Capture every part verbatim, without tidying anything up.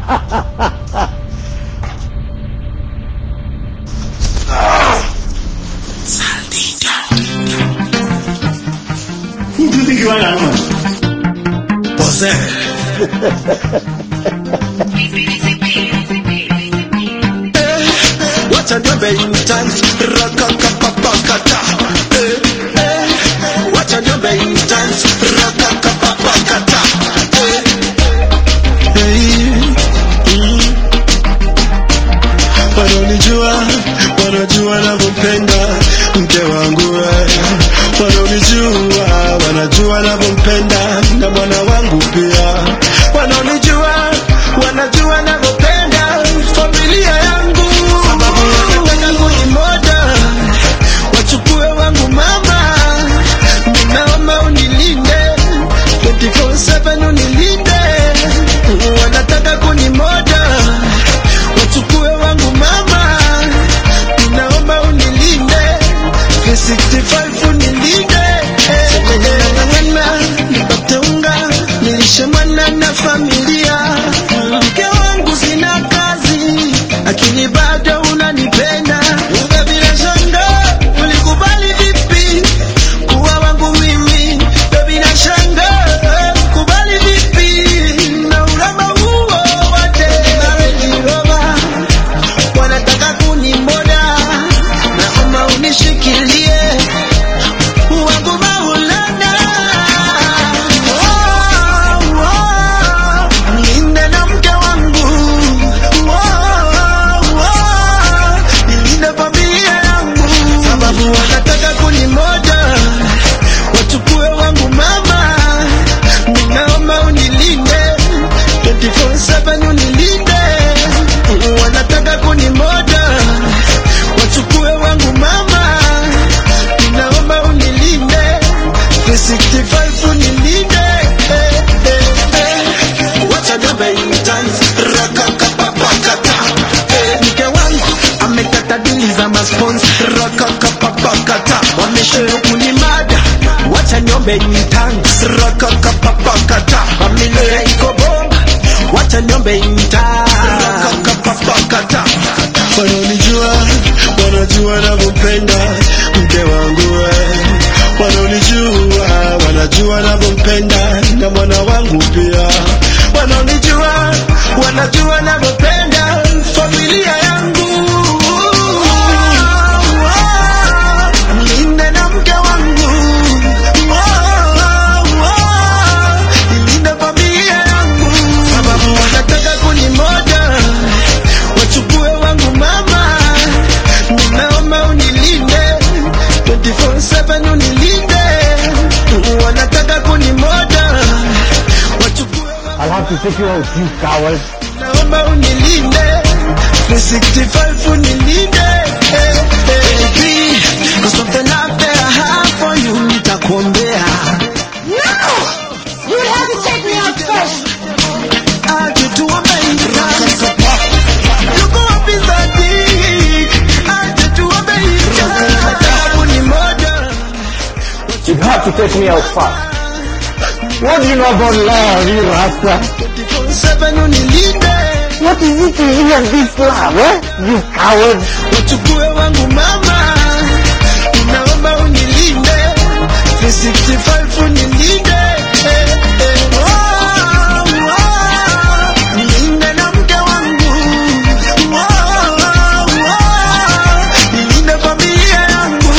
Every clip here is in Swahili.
Who do you think you are now? Jose. What a number in time, Rakakapapakata. What a number in time, Rakakapapakata. Wanonijua, wanajua navyopenda mke wangu wewe. Wanonijua, wanajua navyopenda na mwana wangu pia. Wanonijua, wanajua navyopenda familia yangu. Sababu wanataka kunimoda, wachukue wangu mama. Ninaomba unilinde, twenty four seven unilinde. Wanataka kunimoda, wachukue wangu mama. Ninaomba unilinde, three sixty-five unilinde. Nangangana, nipate unga, nilishe mwana na familia. Mke wangu sina kazi, lakini bado unanipenda. Uga bila shanga, ulikubali vipi kuwa wangu mimi? Baby na shanga, kubali vipi na urama huo wote? Marejirova, wanataka kunimoda, naomba unishikilie wangu Maulana. Oh, oh, nilinde na mke wangu. Oh, oh, nilinde familia yangu. Sababu wanataka kunimoda, wachukue wangu mama. Ninaomba unilinde, twenty four seven unilinde. Wanataka kunimoda, wachukue wangu mama. Ninaomba unilinde, three sixty-five unilinde. Eh, eh, eh. Wacha niombe intense, rakakapapakata. Eh, mke wangu amekata dili za maspons, rakakapapakata. Wameshindwa kunimada, wacha niombe intense, rakakapapakata. Familia iko bomba, wacha niombe intense, rakakapapakata. Wanonijua, wanajua navyopenda mke wangu wewe. Wanonijua, wanajua navyopenda na mwana wangu pia. Wanonijua, wanajua navyopenda familia yangu. Nilinde na mke wangu. Nilinde familia yangu. Sababu wanataka kunimoda, wachukue wangu mama. Ninaomba unilinde, twenty four seven unilinde. Wanataka kunimoda, wachukue wangu. I'll have to take you out, you coward. Naomba unilinde, three sixty-five unilinde. Hey, baby, cause something out there I have for you, nitakuombea. No! You have to take me out first. Aje tuombee itanzi. Yuko wapi Zadik? Aje tuombee itanzi. Nataka kunimoda. You have to take me out first. What do you know about love, you rasta? twenty four seven unilinde. What is it to you and this love, eh? You coward. Wachukue wangu mama. Naomba unilinde, three sixty-five unilinde. Eh, eh. Oh, oh, nilinde na mke wangu. Oh, oh, nilinde familia yangu.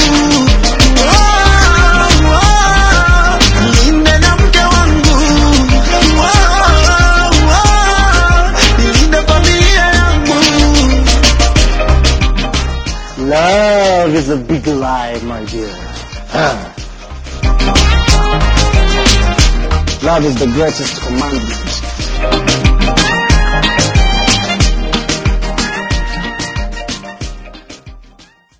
Oh, oh, nilinde na mke wangu. Oh, oh, nilinde familia yangu. Love is a big lie, my dear. Ah. Love is the greatest commandment.